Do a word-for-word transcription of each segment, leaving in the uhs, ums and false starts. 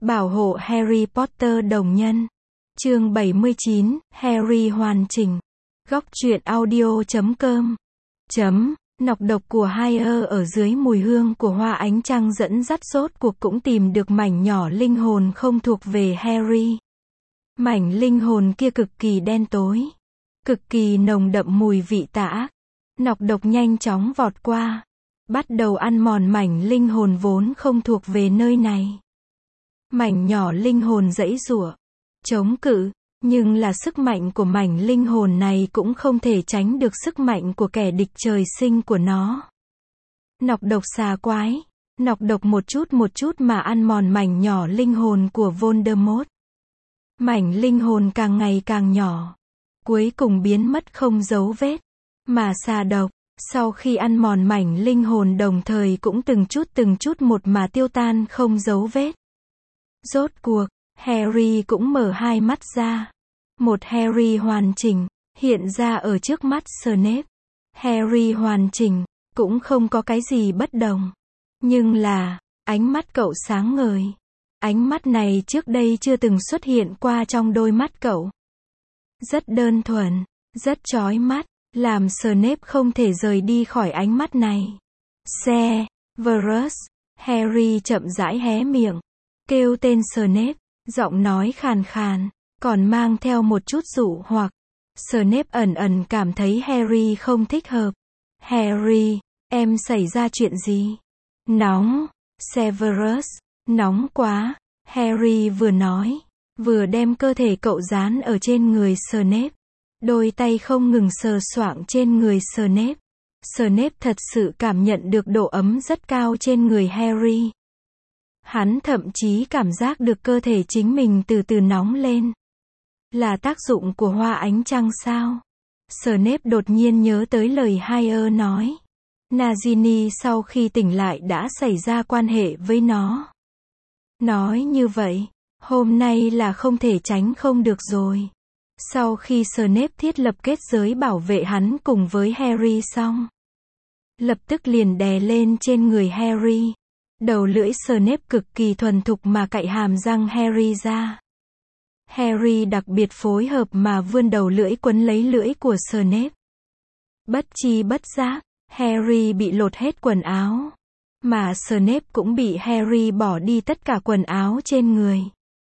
Bảo hộ Harry Potter đồng nhân. Chương bảy mươi chín, Harry hoàn chỉnh. Góc truyện audio chấm com. Chấm. Nọc độc của Hire ở dưới mùi hương của hoa ánh trăng dẫn dắt rốt cuộc cũng tìm được mảnh nhỏ linh hồn không thuộc về Harry. Mảnh linh hồn kia cực kỳ đen tối, cực kỳ nồng đậm mùi vị tà ác. Nọc độc nhanh chóng vọt qua, bắt đầu ăn mòn mảnh linh hồn vốn không thuộc về nơi này. Mảnh nhỏ linh hồn giãy giụa, chống cự, nhưng là sức mạnh của mảnh linh hồn này cũng không thể tránh được sức mạnh của kẻ địch trời sinh của nó. Nọc độc xà quái, nọc độc một chút một chút mà ăn mòn mảnh nhỏ linh hồn của Voldemort. Mảnh linh hồn càng ngày càng nhỏ, cuối cùng biến mất không dấu vết. Mà xà độc, sau khi ăn mòn mảnh linh hồn đồng thời cũng từng chút từng chút một mà tiêu tan không dấu vết. Rốt cuộc, Harry cũng mở hai mắt ra. Một Harry hoàn chỉnh, hiện ra ở trước mắt Snape. Harry hoàn chỉnh, cũng không có cái gì bất đồng. Nhưng là, ánh mắt cậu sáng ngời. Ánh mắt này trước đây chưa từng xuất hiện qua trong đôi mắt cậu. Rất đơn thuần, rất chói mắt, làm Snape không thể rời đi khỏi ánh mắt này. Severus, Harry chậm rãi hé miệng, kêu tên Snape, giọng nói khàn khàn, còn mang theo một chút dụ hoặc. Snape ẩn ẩn cảm thấy Harry không thích hợp. Harry, em xảy ra chuyện gì? Nóng. Severus, nóng quá. Harry vừa nói, vừa đem cơ thể cậu dán ở trên người Snape. Đôi tay không ngừng sờ soạng trên người Snape. Snape thật sự cảm nhận được độ ấm rất cao trên người Harry. Hắn thậm chí cảm giác được cơ thể chính mình từ từ nóng lên. Là tác dụng của hoa ánh trăng sao? Snape đột nhiên nhớ tới lời Hire nói. Nagini sau khi tỉnh lại đã xảy ra quan hệ với nó. Nói như vậy, hôm nay là không thể tránh không được rồi. Sau khi Snape thiết lập kết giới bảo vệ hắn cùng với Harry xong, lập tức liền đè lên trên người Harry. Đầu lưỡi Snape cực kỳ thuần thục mà cạy hàm răng Harry ra. Harry đặc biệt phối hợp mà vươn đầu lưỡi quấn lấy lưỡi của Snape. Bất chi bất giác, Harry bị lột hết quần áo. Mà Snape cũng bị Harry bỏ đi tất cả quần áo trên người.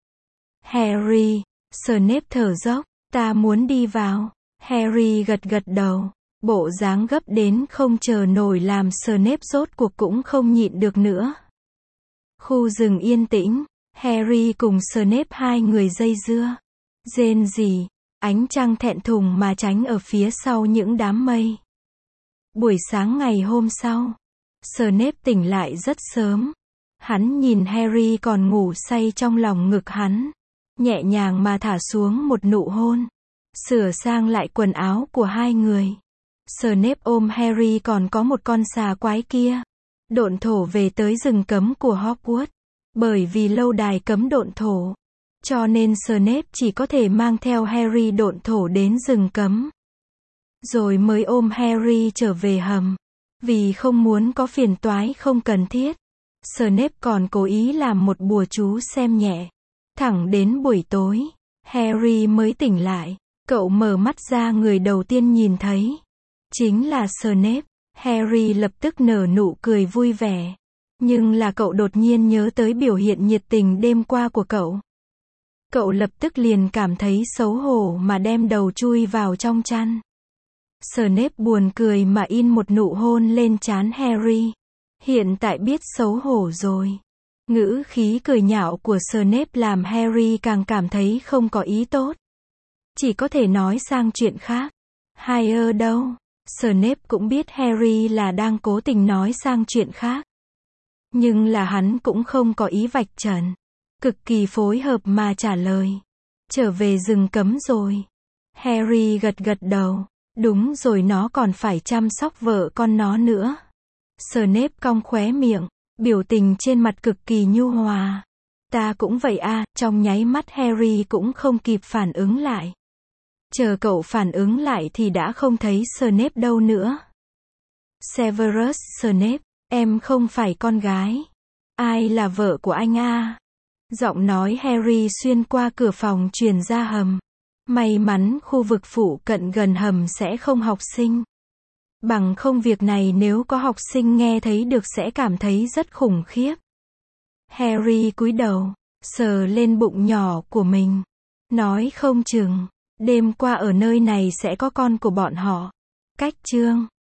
Harry, Snape thở dốc, ta muốn đi vào. Harry gật gật đầu, bộ dáng gấp đến không chờ nổi làm Snape rốt cuộc cũng không nhịn được nữa. Khu rừng yên tĩnh, Harry cùng Snape hai người dây dưa, rên rỉ, ánh trăng thẹn thùng mà tránh ở phía sau những đám mây. Buổi sáng ngày hôm sau, Snape tỉnh lại rất sớm. Hắn nhìn Harry còn ngủ say trong lòng ngực hắn, nhẹ nhàng mà thả xuống một nụ hôn, sửa sang lại quần áo của hai người. Snape ôm Harry còn có một con xà quái kia, độn thổ về tới rừng cấm của Hogwarts. Bởi vì lâu đài cấm độn thổ, cho nên Snape chỉ có thể mang theo Harry độn thổ đến rừng cấm. Rồi mới ôm Harry trở về hầm. Vì không muốn có phiền toái không cần thiết, Snape còn cố ý làm một bùa chú xem nhẹ. Thẳng đến buổi tối, Harry mới tỉnh lại. Cậu mở mắt ra, người đầu tiên nhìn thấy chính là Snape. Harry lập tức nở nụ cười vui vẻ. Nhưng là cậu đột nhiên nhớ tới biểu hiện nhiệt tình đêm qua của cậu. Cậu lập tức liền cảm thấy xấu hổ mà đem đầu chui vào trong chăn. Snape buồn cười mà in một nụ hôn lên trán Harry. Hiện tại biết xấu hổ rồi. Ngữ khí cười nhạo của Snape làm Harry càng cảm thấy không có ý tốt. Chỉ có thể nói sang chuyện khác. Hire đâu? Snape cũng biết Harry là đang cố tình nói sang chuyện khác. Nhưng là hắn cũng không có ý vạch trần. Cực kỳ phối hợp mà trả lời. Trở về rừng cấm rồi. Harry gật gật đầu. Đúng rồi, nó còn phải chăm sóc vợ con nó nữa. Snape cong khóe miệng, biểu tình trên mặt cực kỳ nhu hòa. Ta cũng vậy à, trong nháy mắt Harry cũng không kịp phản ứng lại. Chờ cậu phản ứng lại thì đã không thấy Snape đâu nữa. Severus Snape, em không phải con gái. Ai là vợ của anh a? Giọng nói Harry xuyên qua cửa phòng truyền ra hầm. May mắn khu vực phụ cận gần hầm sẽ không học sinh. Bằng không việc này nếu có học sinh nghe thấy được sẽ cảm thấy rất khủng khiếp. Harry cúi đầu, sờ lên bụng nhỏ của mình. Nói không chừng, đêm qua ở nơi này sẽ có con của bọn họ. Cách chương